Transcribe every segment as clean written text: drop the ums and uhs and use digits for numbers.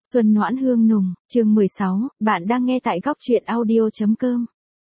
Xuân noãn hương nùng, chương 16, bạn đang nghe tại góc truyện audio.com.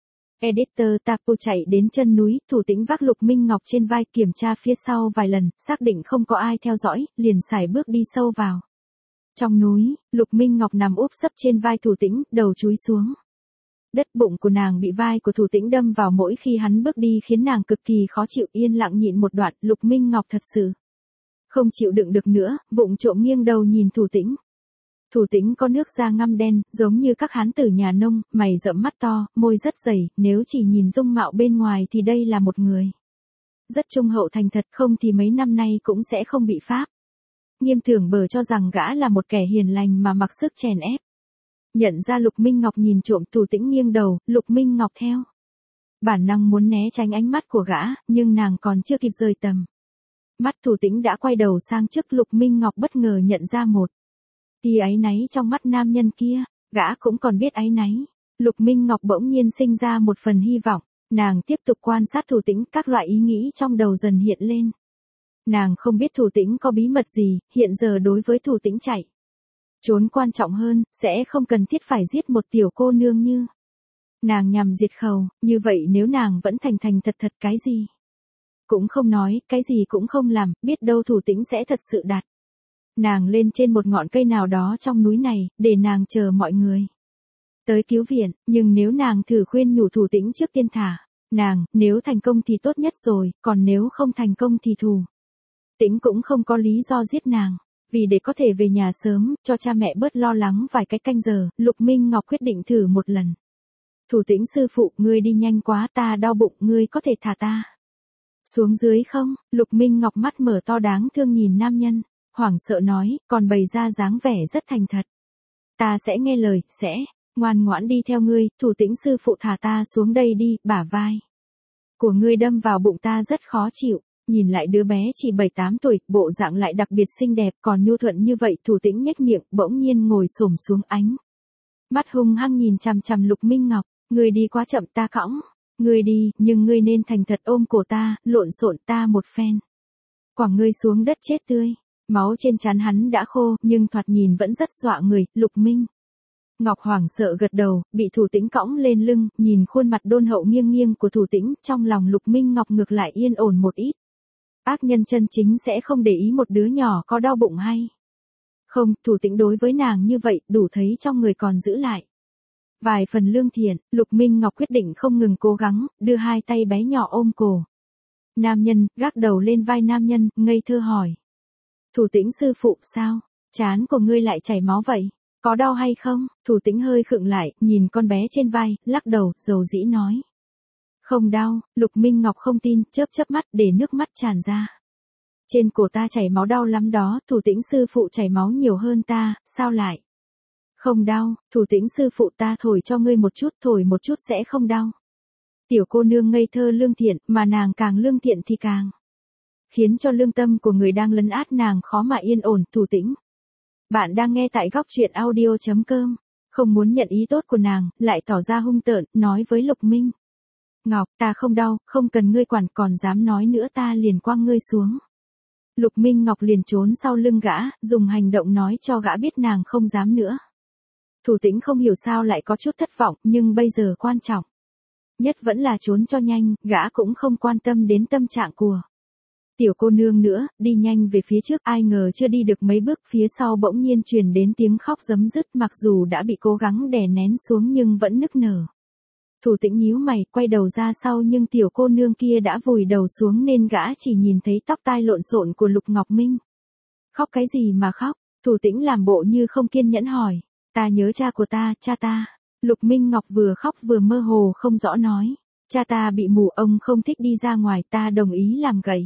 Editor Tapu chạy đến chân núi, Thủ Tĩnh vác Lục Minh Ngọc trên vai kiểm tra phía sau vài lần, xác định không có ai theo dõi, liền sải bước đi sâu vào. Trong núi, Lục Minh Ngọc nằm úp sấp trên vai Thủ Tĩnh, đầu chúi xuống. Đất bụng của nàng bị vai của Thủ Tĩnh đâm vào mỗi khi hắn bước đi khiến nàng cực kỳ khó chịu, yên lặng nhịn một đoạn, Lục Minh Ngọc thật sự không chịu đựng được nữa, vụng trộm nghiêng đầu nhìn Thủ Tĩnh. Thủ Tĩnh có nước da ngăm đen, giống như các hán tử nhà nông, mày rậm mắt to, môi rất dày, nếu chỉ nhìn dung mạo bên ngoài thì đây là một người rất trung hậu thành thật, không thì mấy năm nay cũng sẽ không bị pháp Nghiêm Tưởng Bờ cho rằng gã là một kẻ hiền lành mà mặc sức chèn ép. Nhận ra Lục Minh Ngọc nhìn trộm, Thủ Tĩnh nghiêng đầu, Lục Minh Ngọc theo bản năng muốn né tránh ánh mắt của gã, nhưng nàng còn chưa kịp rời tầm mắt Thủ Tĩnh đã quay đầu sang trước. Lục Minh Ngọc bất ngờ nhận ra một tia áy náy trong mắt nam nhân kia, gã cũng còn biết áy náy. Lục Minh Ngọc bỗng nhiên sinh ra một phần hy vọng, nàng tiếp tục quan sát Thủ Tĩnh, các loại ý nghĩ trong đầu dần hiện lên. Nàng không biết Thủ Tĩnh có bí mật gì, hiện giờ đối với Thủ Tĩnh chạy trốn quan trọng hơn, sẽ không cần thiết phải giết một tiểu cô nương như nàng nhằm diệt khẩu, như vậy nếu nàng vẫn thành thật cái gì cũng không nói, cái gì cũng không làm, biết đâu Thủ Tĩnh sẽ thật sự đặt nàng lên trên một ngọn cây nào đó trong núi này, để nàng chờ mọi người tới cứu viện. Nhưng nếu nàng thử khuyên nhủ Thủ Tĩnh trước tiên thả nàng, nếu thành công thì tốt nhất rồi, còn nếu không thành công thì Thủ Tĩnh cũng không có lý do giết nàng. Vì để có thể về nhà sớm, cho cha mẹ bớt lo lắng vài cái canh giờ, Lục Minh Ngọc quyết định thử một lần. Thủ Tĩnh sư phụ, ngươi đi nhanh quá, ta đau bụng, ngươi có thể thả ta xuống dưới không? Lục Minh Ngọc mắt mở to đáng thương nhìn nam nhân, hoảng sợ nói, còn bày ra dáng vẻ rất thành thật. Ta sẽ nghe lời, sẽ ngoan ngoãn đi theo ngươi. Thủ Tĩnh sư phụ, thả ta xuống đây đi, bả vai của ngươi đâm vào bụng ta rất khó chịu. Nhìn lại đứa bé chỉ 7-8 tuổi, bộ dạng lại đặc biệt xinh đẹp, còn nhu thuận như vậy. Thủ Tĩnh nhếch miệng, bỗng nhiên ngồi xổm xuống, ánh mắt hung hăng nhìn chằm chằm Lục Minh Ngọc. Ngươi đi quá chậm, ta cõng ngươi đi, nhưng ngươi nên thành thật ôm cổ ta, lộn xộn ta một phen quẳng ngươi xuống đất chết tươi. Máu trên trán hắn đã khô, nhưng thoạt nhìn vẫn rất dọa người. Lục Minh Ngọc hoảng sợ gật đầu, bị Thủ Tĩnh cõng lên lưng, nhìn khuôn mặt đôn hậu nghiêng nghiêng của Thủ Tĩnh, trong lòng Lục Minh Ngọc ngược lại yên ổn một ít. Ác nhân chân chính sẽ không để ý một đứa nhỏ có đau bụng hay không. Thủ Tĩnh đối với nàng như vậy, đủ thấy trong người còn giữ lại vài phần lương thiện. Lục Minh Ngọc quyết định không ngừng cố gắng, đưa hai tay bé nhỏ ôm cổ nam nhân, gác đầu lên vai nam nhân, ngây thơ hỏi. Thủ Tĩnh sư phụ, sao trán của ngươi lại chảy máu vậy? Có đau hay không? Thủ Tĩnh hơi khựng lại, nhìn con bé trên vai, lắc đầu, dầu dĩ nói. Không đau. Lục Minh Ngọc không tin, chớp mắt để nước mắt tràn ra. Trên cổ ta chảy máu đau lắm đó. Thủ Tĩnh sư phụ chảy máu nhiều hơn ta, sao lại không đau? Thủ Tĩnh sư phụ, ta thổi cho ngươi một chút, thổi một chút sẽ không đau. Tiểu cô nương ngây thơ lương thiện, mà nàng càng lương thiện thì càng khiến cho lương tâm của người đang lấn át nàng khó mà yên ổn. Thủ Tĩnh, bạn đang nghe tại góc truyện audio.com. Không muốn nhận ý tốt của nàng, lại tỏ ra hung tợn, nói với Lục Minh Ngọc, ta không đau, không cần ngươi quản, còn dám nói nữa ta liền quăng ngươi xuống. Lục Minh Ngọc liền trốn sau lưng gã, dùng hành động nói cho gã biết nàng không dám nữa. Thủ Tĩnh không hiểu sao lại có chút thất vọng, nhưng bây giờ quan trọng nhất vẫn là trốn cho nhanh, gã cũng không quan tâm đến tâm trạng của tiểu cô nương nữa, đi nhanh về phía trước. Ai ngờ chưa đi được mấy bước, phía sau bỗng nhiên truyền đến tiếng khóc rấm rứt, mặc dù đã bị cố gắng đè nén xuống nhưng vẫn nức nở. Thủ Tĩnh nhíu mày, quay đầu ra sau, nhưng tiểu cô nương kia đã vùi đầu xuống nên gã chỉ nhìn thấy tóc tai lộn xộn của Lục Ngọc Minh. Khóc cái gì mà khóc? Thủ Tĩnh làm bộ như không kiên nhẫn hỏi. Ta nhớ cha của ta, cha ta. Lục Minh Ngọc vừa khóc vừa mơ hồ không rõ nói. Cha ta bị mù, ông không thích đi ra ngoài, ta đồng ý làm gậy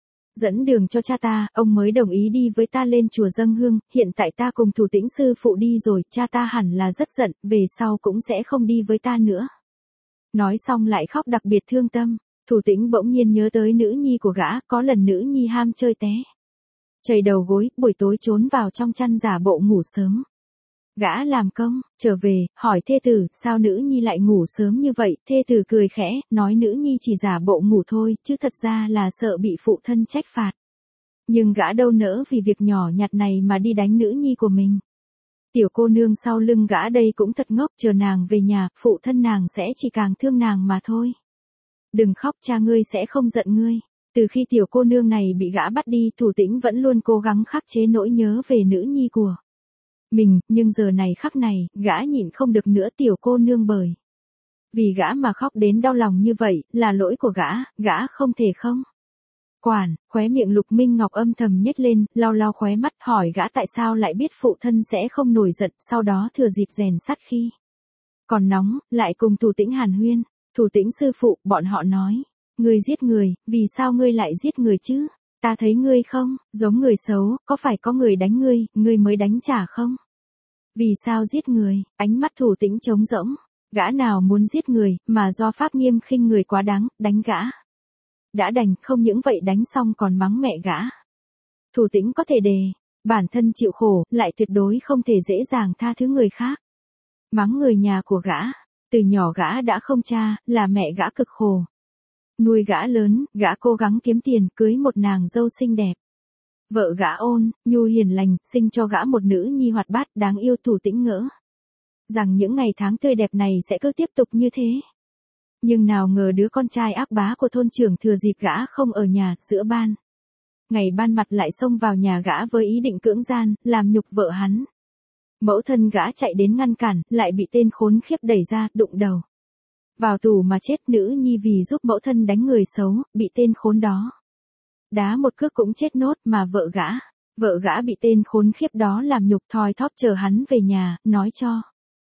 dẫn đường cho cha ta, ông mới đồng ý đi với ta lên chùa dâng hương. Hiện tại ta cùng Thủ Tĩnh sư phụ đi rồi, cha ta hẳn là rất giận, về sau cũng sẽ không đi với ta nữa. Nói xong lại khóc đặc biệt thương tâm. Thủ Tĩnh bỗng nhiên nhớ tới nữ nhi của gã, có lần nữ nhi ham chơi té chảy đầu gối, buổi tối trốn vào trong chăn giả bộ ngủ sớm. Gã làm công, trở về, hỏi thê tử, sao nữ nhi lại ngủ sớm như vậy? Thê tử cười khẽ, nói nữ nhi chỉ giả bộ ngủ thôi, chứ thật ra là sợ bị phụ thân trách phạt. Nhưng gã đâu nỡ vì việc nhỏ nhặt này mà đi đánh nữ nhi của mình. Tiểu cô nương sau lưng gã đây cũng thật ngốc, chờ nàng về nhà, phụ thân nàng sẽ chỉ càng thương nàng mà thôi. Đừng khóc, cha ngươi sẽ không giận ngươi. Từ khi tiểu cô nương này bị gã bắt đi, Thủ Tĩnh vẫn luôn cố gắng khắc chế nỗi nhớ về nữ nhi của mình, nhưng giờ này khắc này, gã nhịn không được nữa tiểu cô nương bởi. Vì gã mà khóc đến đau lòng như vậy, là lỗi của gã không thể không. Quản, khóe miệng Lục Minh Ngọc âm thầm nhếch lên, lau lau khóe mắt hỏi gã tại sao lại biết phụ thân sẽ không nổi giận, sau đó thừa dịp rèn sắt khi còn nóng, lại cùng Thủ Tĩnh hàn huyên. Thủ Tĩnh sư phụ, bọn họ nói, ngươi giết người, vì sao ngươi lại giết người chứ? Ta thấy ngươi không, giống người xấu, có phải có người đánh ngươi mới đánh trả không? Vì sao giết người? Ánh mắt Thủ Tĩnh trống rỗng, gã nào muốn giết người, mà do pháp nghiêm khinh người quá đáng, đánh gã. Đã đành, không những vậy đánh xong còn mắng mẹ gã. Thủ Tĩnh có thể bản thân chịu khổ, lại tuyệt đối không thể dễ dàng tha thứ người khác. Mắng người nhà của gã, từ nhỏ gã đã không cha, là mẹ gã cực khổ. Nuôi gã lớn, gã cố gắng kiếm tiền, cưới một nàng dâu xinh đẹp. Vợ gã ôn, nhu hiền lành, sinh cho gã một nữ nhi hoạt bát, đáng yêu. Thủ Tĩnh ngỡ rằng những ngày tháng tươi đẹp này sẽ cứ tiếp tục như thế. Nhưng nào ngờ đứa con trai ác bá của thôn trưởng thừa dịp gã không ở nhà, giữa ban ngày ban mặt lại xông vào nhà gã với ý định cưỡng gian, làm nhục vợ hắn. Mẫu thân gã chạy đến ngăn cản, lại bị tên khốn khiếp đẩy ra, đụng đầu vào tù mà chết. Nữ nhi vì giúp mẫu thân đánh người xấu, bị tên khốn đó đá một cước cũng chết nốt, mà vợ gã bị tên khốn khiếp đó làm nhục thoi thóp chờ hắn về nhà, nói cho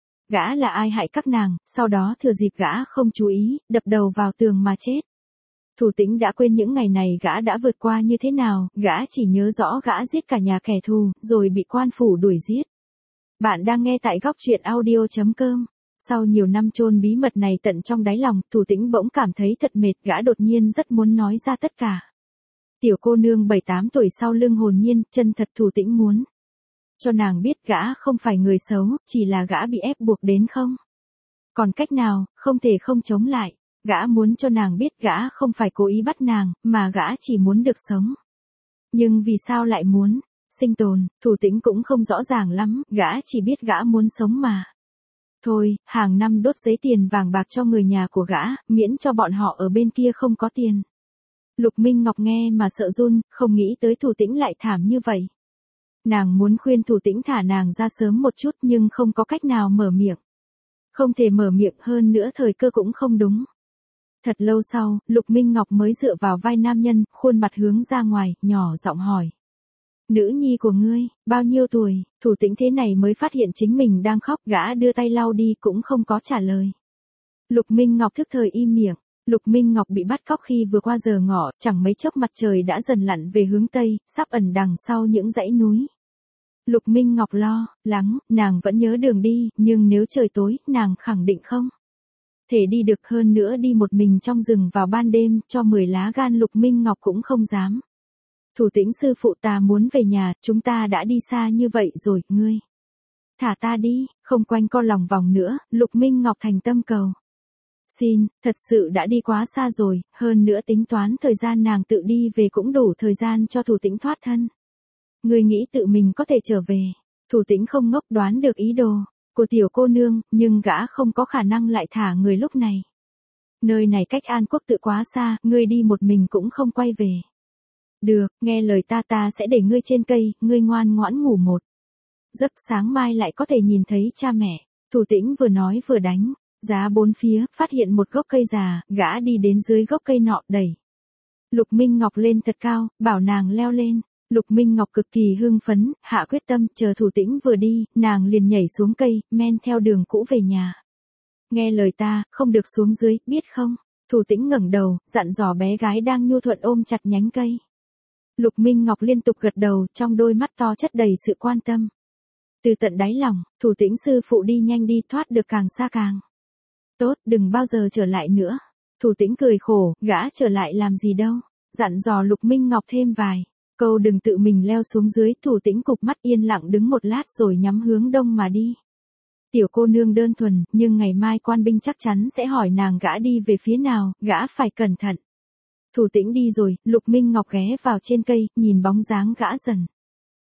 gã là ai hại các nàng, sau đó thừa dịp gã không chú ý, đập đầu vào tường mà chết. Thủ Tĩnh đã quên những ngày này gã đã vượt qua như thế nào, gã chỉ nhớ rõ gã giết cả nhà kẻ thù, rồi bị quan phủ đuổi giết. Bạn đang nghe tại góc truyện audio.com. Sau nhiều năm chôn bí mật này tận trong đáy lòng, Thủ Tĩnh bỗng cảm thấy thật mệt, gã đột nhiên rất muốn nói ra tất cả. Tiểu cô nương 7-8 tuổi sau lưng hồn nhiên, chân thật Thủ Tĩnh muốn cho nàng biết gã không phải người xấu, chỉ là gã bị ép buộc đến không còn cách nào, không thể không chống lại. Gã muốn cho nàng biết gã không phải cố ý bắt nàng, mà gã chỉ muốn được sống. Nhưng vì sao lại muốn sinh tồn, Thủ Tĩnh cũng không rõ ràng lắm, gã chỉ biết gã muốn sống mà. Thôi, hàng năm đốt giấy tiền vàng bạc cho người nhà của gã, miễn cho bọn họ ở bên kia không có tiền. Lục Minh Ngọc nghe mà sợ run, không nghĩ tới Thủ Tĩnh lại thảm như vậy. Nàng muốn khuyên Thủ Tĩnh thả nàng ra sớm một chút nhưng không có cách nào mở miệng. Không thể mở miệng, hơn nữa thời cơ cũng không đúng. Thật lâu sau, Lục Minh Ngọc mới dựa vào vai nam nhân, khuôn mặt hướng ra ngoài, nhỏ giọng hỏi. Nữ nhi của ngươi, bao nhiêu tuổi? Thủ Tĩnh thế này mới phát hiện chính mình đang khóc, gã đưa tay lau đi cũng không có trả lời. Lục Minh Ngọc thức thời im miệng. Lục Minh Ngọc bị bắt cóc khi vừa qua giờ ngọ, chẳng mấy chốc mặt trời đã dần lặn về hướng Tây, sắp ẩn đằng sau những dãy núi. Lục Minh Ngọc lo lắng, nàng vẫn nhớ đường đi, nhưng nếu trời tối, nàng khẳng định không thể đi được, hơn nữa đi một mình trong rừng vào ban đêm, cho 10 lá gan Lục Minh Ngọc cũng không dám. Thủ Tĩnh sư phụ, ta muốn về nhà, chúng ta đã đi xa như vậy rồi, ngươi thả ta đi, không quanh co lòng vòng nữa. Lục Minh Ngọc thành tâm cầu xin, thật sự đã đi quá xa rồi, hơn nữa tính toán thời gian nàng tự đi về cũng đủ thời gian cho Thủ Tĩnh thoát thân. Ngươi nghĩ tự mình có thể trở về? Thủ Tĩnh không ngốc, đoán được ý đồ của tiểu cô nương, nhưng gã không có khả năng lại thả người lúc này. Nơi này cách An Quốc tự quá xa, ngươi đi một mình cũng không quay về. Được, nghe lời ta sẽ để ngươi trên cây, ngươi ngoan ngoãn ngủ một giấc, sáng mai lại có thể nhìn thấy cha mẹ. Thủ Tĩnh vừa nói vừa đánh giá bốn phía, phát hiện một gốc cây già, gã đi đến dưới gốc cây nọ, đẩy Lục Minh Ngọc lên thật cao, bảo nàng leo lên. Lục Minh Ngọc cực kỳ hưng phấn, hạ quyết tâm, chờ Thủ Tĩnh vừa đi, nàng liền nhảy xuống cây, men theo đường cũ về nhà. Nghe lời ta, không được xuống dưới, biết không? Thủ Tĩnh ngẩng đầu, dặn dò bé gái đang nhu thuận ôm chặt nhánh cây. Lục Minh Ngọc liên tục gật đầu, trong đôi mắt to chất đầy sự quan tâm. Từ tận đáy lòng, Thủ Tĩnh sư phụ đi nhanh đi, thoát được càng xa càng tốt, đừng bao giờ trở lại nữa. Thủ Tĩnh cười khổ, gã trở lại làm gì đâu. Dặn dò Lục Minh Ngọc thêm vài câu đừng tự mình leo xuống dưới. Thủ Tĩnh cụp mắt yên lặng đứng một lát rồi nhắm hướng đông mà đi. Tiểu cô nương đơn thuần, nhưng ngày mai quan binh chắc chắn sẽ hỏi nàng gã đi về phía nào, gã phải cẩn thận. Thủ Tĩnh đi rồi, Lục Minh Ngọc ghé vào trên cây, nhìn bóng dáng gã dần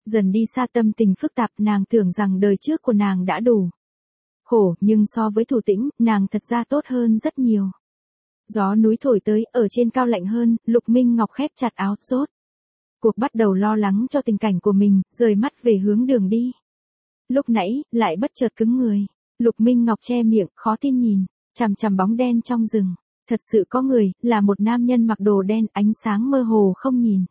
Dần đi xa tâm tình phức tạp, nàng tưởng rằng đời trước của nàng đã đủ khổ, nhưng so với Thủ Tĩnh, nàng thật ra tốt hơn rất nhiều. Gió núi thổi tới, ở trên cao lạnh hơn, Lục Minh Ngọc khép chặt áo, rốt cuộc bắt đầu lo lắng cho tình cảnh của mình, rời mắt về hướng đường đi. Lúc nãy, lại bất chợt cứng người. Lục Minh Ngọc che miệng, khó tin nhìn, chằm chằm bóng đen trong rừng. Thật sự có người, là một nam nhân mặc đồ đen, ánh sáng mơ hồ không nhìn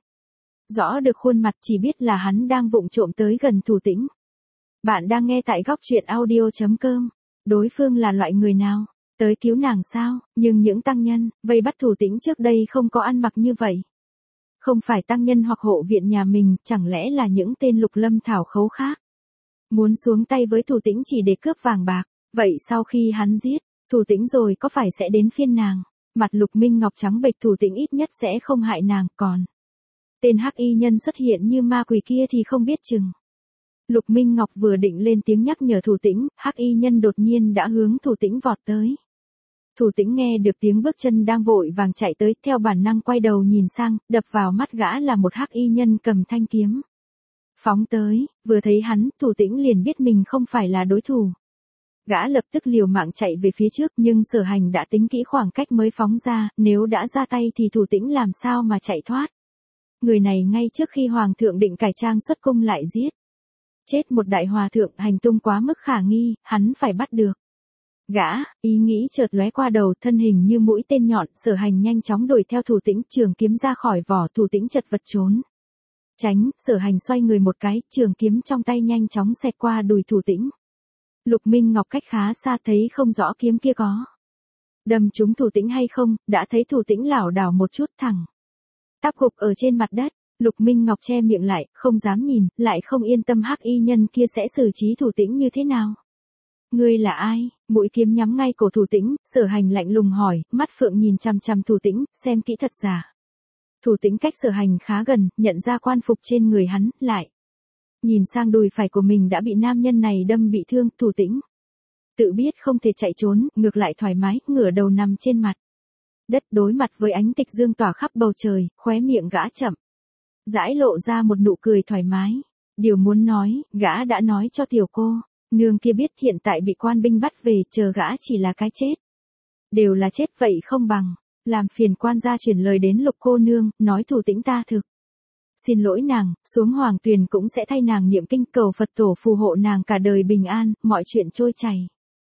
rõ được khuôn mặt, chỉ biết là hắn đang vụng trộm tới gần Thủ Tĩnh. Bạn đang nghe tại góc truyện audio.com. Đối phương là loại người nào? Tới cứu nàng sao? Nhưng những tăng nhân vây bắt Thủ Tĩnh trước đây không có ăn mặc như vậy. Không phải tăng nhân hoặc hộ viện nhà mình, chẳng lẽ là những tên Lục Lâm Thảo khấu khác? Muốn xuống tay với Thủ Tĩnh chỉ để cướp vàng bạc. Vậy sau khi hắn giết Thủ Tĩnh rồi, có phải sẽ đến phiên nàng? Mặt Lục Minh Ngọc trắng bệch, Thủ Tĩnh ít nhất sẽ không hại nàng, còn tên hắc y nhân xuất hiện như ma quỷ kia thì không biết chừng. Lục Minh Ngọc vừa định lên tiếng nhắc nhở Thủ Tĩnh, hắc y nhân đột nhiên đã hướng Thủ Tĩnh vọt tới. Thủ Tĩnh nghe được tiếng bước chân đang vội vàng chạy tới, theo bản năng quay đầu nhìn sang, đập vào mắt gã là một hắc y nhân cầm thanh kiếm phóng tới. Vừa thấy hắn, Thủ Tĩnh liền biết mình không phải là đối thủ. Gã lập tức liều mạng chạy về phía trước, nhưng Sở Hành đã tính kỹ khoảng cách mới phóng ra, nếu đã ra tay thì Thủ Tĩnh làm sao mà chạy thoát. Người này ngay trước khi Hoàng thượng định cải trang xuất cung lại giết chết một đại hòa thượng, hành tung quá mức khả nghi, hắn phải bắt được gã. Ý nghĩ chợt lóe qua đầu, thân hình như mũi tên nhọn, Sở Hành nhanh chóng đuổi theo Thủ Tĩnh, trường kiếm ra khỏi vỏ, Thủ Tĩnh chật vật trốn tránh. Sở Hành xoay người một cái, trường kiếm trong tay nhanh chóng xẹt qua đùi Thủ Tĩnh. Lục Minh Ngọc cách khá xa, thấy không rõ kiếm kia có đâm trúng Thủ Tĩnh hay không, đã thấy Thủ Tĩnh lảo đảo một chút, thẳng táp gục ở trên mặt đất. Lục Minh Ngọc che miệng lại, không dám nhìn, lại không yên tâm hắc y nhân kia sẽ xử trí Thủ Tĩnh như thế nào. Ngươi là ai? Mũi kiếm nhắm ngay cổ Thủ Tĩnh, Sở Hành lạnh lùng hỏi, mắt phượng nhìn chằm chằm Thủ Tĩnh, xem kỹ thật giả. Thủ Tĩnh cách Sở Hành khá gần, nhận ra quan phục trên người hắn, lại nhìn sang đùi phải của mình đã bị nam nhân này đâm bị thương. Thủ Tĩnh tự biết không thể chạy trốn, ngược lại thoải mái, ngửa đầu nằm trên mặt đất, đối mặt với ánh tịch dương tỏa khắp bầu trời, khóe miệng gã chậm rãi lộ ra một nụ cười thoải mái. Điều muốn nói, gã đã nói cho tiểu cô nương kia biết, hiện tại bị quan binh bắt về, chờ gã chỉ là cái chết. Đều là chết, vậy không bằng làm phiền quan gia chuyển lời đến Lục cô nương, nói Thủ Tĩnh ta thực xin lỗi nàng, xuống hoàng tuyền cũng sẽ thay nàng niệm kinh, cầu Phật tổ phù hộ nàng cả đời bình an, mọi chuyện trôi chảy.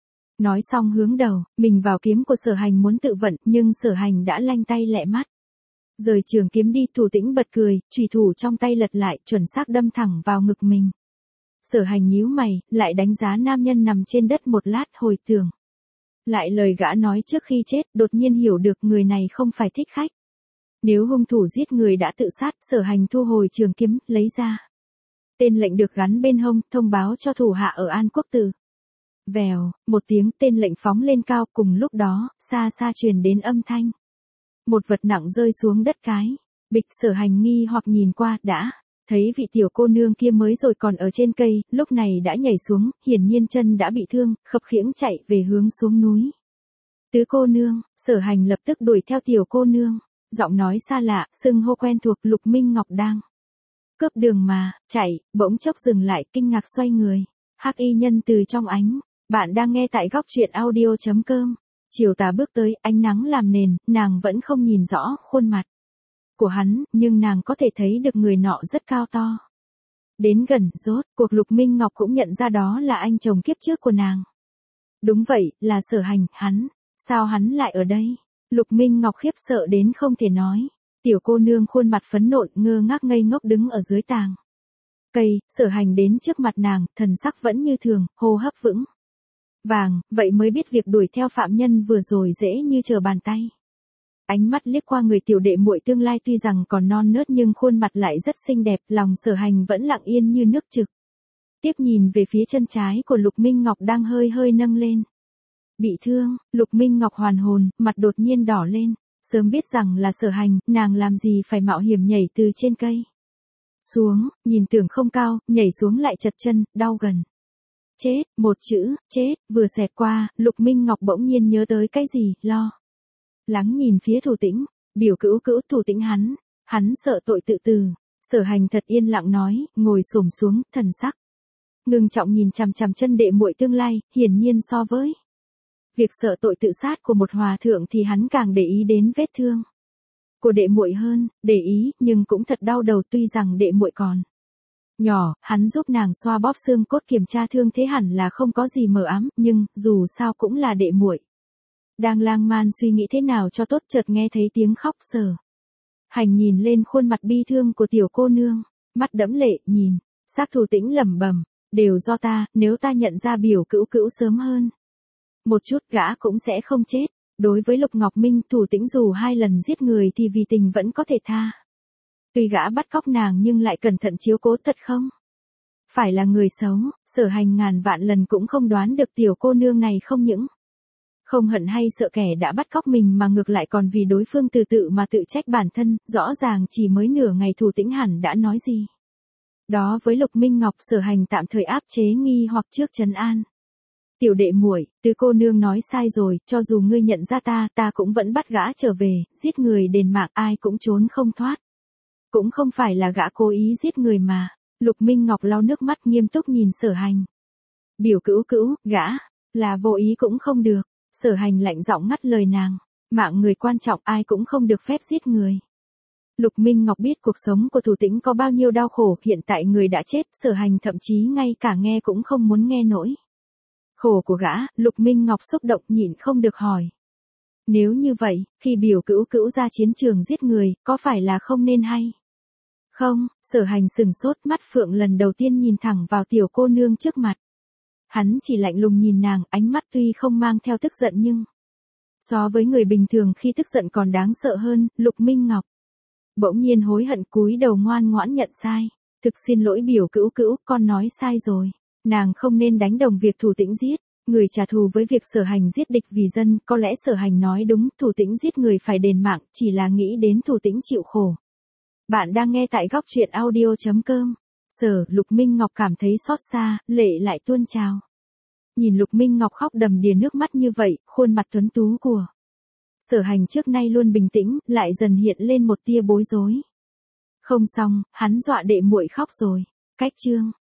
Nói xong hướng đầu mình vào kiếm của Sở Hành muốn tự vận, nhưng Sở Hành đã lanh tay lẹ mắt rời trường kiếm đi. Thủ Tĩnh bật cười, chùy thủ trong tay lật lại, chuẩn xác đâm thẳng vào ngực mình. Sở Hành nhíu mày, lại đánh giá nam nhân nằm trên đất một lát, hồi tưởng lại lời gã nói trước khi chết, đột nhiên hiểu được người này không phải thích khách. Nếu hung thủ giết người đã tự sát, Sở Hành thu hồi trường kiếm, lấy ra tên lệnh được gắn bên hông, thông báo cho thủ hạ ở An Quốc Tử. Vèo, một tiếng, tên lệnh phóng lên cao, cùng lúc đó, xa xa truyền đến âm thanh một vật nặng rơi xuống đất cái bịch. Sở Hành nghi hoặc nhìn qua, đã thấy vị tiểu cô nương kia mới rồi còn ở trên cây, lúc này đã nhảy xuống, hiển nhiên chân đã bị thương, khập khiễng chạy về hướng xuống núi. Tứ cô nương. Sở Hành lập tức đuổi theo tiểu cô nương, giọng nói xa lạ, xưng hô quen thuộc. Lục Minh Ngọc đang cướp đường mà chạy, bỗng chốc dừng lại, kinh ngạc xoay người. Hắc y nhân từ trong ánh. Bạn đang nghe tại góc truyện audio.com. Chiều tà bước tới, ánh nắng làm nền, nàng vẫn không nhìn rõ khuôn mặt của hắn, nhưng nàng có thể thấy được người nọ rất cao to. Đến gần, rốt cuộc Lục Minh Ngọc cũng nhận ra đó là anh chồng kiếp trước của nàng. Đúng vậy, là Sở Hành. Hắn, sao hắn lại ở đây? Lục Minh Ngọc khiếp sợ đến không thể nói. Tiểu cô nương khuôn mặt phấn nộn, ngơ ngác ngây ngốc đứng ở dưới tàng cây. Sở Hành đến trước mặt nàng, thần sắc vẫn như thường, hô hấp vững vàng, vậy mới biết việc đuổi theo phạm nhân vừa rồi dễ như trở bàn tay. Ánh mắt liếc qua người tiểu đệ muội tương lai, tuy rằng còn non nớt nhưng khuôn mặt lại rất xinh đẹp, lòng Sở Hành vẫn lặng yên như nước trực. Tiếp nhìn về phía chân trái của Lục Minh Ngọc đang hơi hơi nâng lên. Bị thương. Lục Minh Ngọc hoàn hồn, mặt đột nhiên đỏ lên. Sớm biết rằng là Sở Hành, nàng làm gì phải mạo hiểm nhảy từ trên cây xuống, nhìn tưởng không cao, nhảy xuống lại chật chân, đau gần chết. Một chữ chết vừa xẹt qua, Lục Minh Ngọc bỗng nhiên nhớ tới cái gì, lo lắng nhìn phía Thủ Tĩnh. Biểu cữu Thủ Tĩnh, hắn sợ tội tự tử, Sở Hành thật yên lặng nói, ngồi xổm xuống, thần sắc ngưng trọng nhìn chằm chằm chân đệ muội tương lai, hiển nhiên so với việc sợ tội tự sát của một hòa thượng thì hắn càng để ý đến vết thương của đệ muội hơn, để ý, nhưng cũng thật đau đầu tuy rằng đệ muội còn nhỏ, hắn giúp nàng xoa bóp xương cốt kiểm tra thương thế hẳn là không có gì mờ ám, nhưng, dù sao cũng là đệ muội. Đang lang man suy nghĩ thế nào cho tốt chợt nghe thấy tiếng khóc Sở Hành nhìn lên khuôn mặt bi thương của tiểu cô nương, mắt đẫm lệ, nhìn, Sắc Thủ Tĩnh lẩm bẩm, đều do ta, nếu ta nhận ra biểu cữu cữu sớm hơn một chút gã cũng sẽ không chết. Đối với Lục Ngọc Minh, Thủ Tĩnh dù 2 lần giết người thì vì tình vẫn có thể tha. Tuy gã bắt cóc nàng nhưng lại cẩn thận chiếu cố thật không phải là người xấu, Sở Hành ngàn vạn lần cũng không đoán được tiểu cô nương này không những không hận hay sợ kẻ đã bắt cóc mình mà ngược lại còn vì đối phương từ tự mà tự trách bản thân, rõ ràng chỉ mới nửa ngày Thủ Tĩnh hẳn đã nói gì đó với Lục Minh Ngọc. Sở Hành tạm thời áp chế nghi hoặc trước trấn an. Tiểu đệ muội, Tứ cô nương nói sai rồi, cho dù ngươi nhận ra ta cũng vẫn bắt gã trở về, giết người đền mạng ai cũng trốn không thoát. Cũng không phải là gã cố ý giết người mà. Lục Minh Ngọc lau nước mắt nghiêm túc nhìn Sở Hành. Biểu cữu cữu, gã là vô ý cũng không được. Sở Hành lạnh giọng ngắt lời nàng. Mạng người quan trọng, ai cũng không được phép giết người. Lục Minh Ngọc biết cuộc sống của Thủ Tĩnh có bao nhiêu đau khổ, hiện tại người đã chết, Sở Hành thậm chí ngay cả nghe cũng không muốn nghe nỗi khổ của gã. Lục Minh Ngọc xúc động nhịn không được hỏi. Nếu như vậy, khi biểu cữu cữu ra chiến trường giết người, có phải là không nên hay? Không, Sở Hành sừng sốt, mắt phượng lần đầu tiên nhìn thẳng vào tiểu cô nương trước mặt. Hắn chỉ lạnh lùng nhìn nàng, ánh mắt tuy không mang theo tức giận nhưng so với người bình thường khi tức giận còn đáng sợ hơn. Lục Minh Ngọc bỗng nhiên hối hận cúi đầu ngoan ngoãn nhận sai. Thực xin lỗi biểu cữu cữu, con nói sai rồi. Nàng không nên đánh đồng việc Thủ Tĩnh giết người trả thù với việc Sở Hành giết địch vì dân, có lẽ Sở Hành nói đúng, Thủ Tĩnh giết người phải đền mạng, chỉ là nghĩ đến Thủ Tĩnh chịu khổ. Bạn đang nghe tại góc truyện audio.com. Lục Minh Ngọc cảm thấy xót xa, lệ lại tuôn trào. Nhìn Lục Minh Ngọc khóc đầm đìa nước mắt như vậy, khuôn mặt tuấn tú của Sở Hành trước nay luôn bình tĩnh, lại dần hiện lên một tia bối rối. Không xong, hắn dọa đệ muội khóc rồi. Cách chương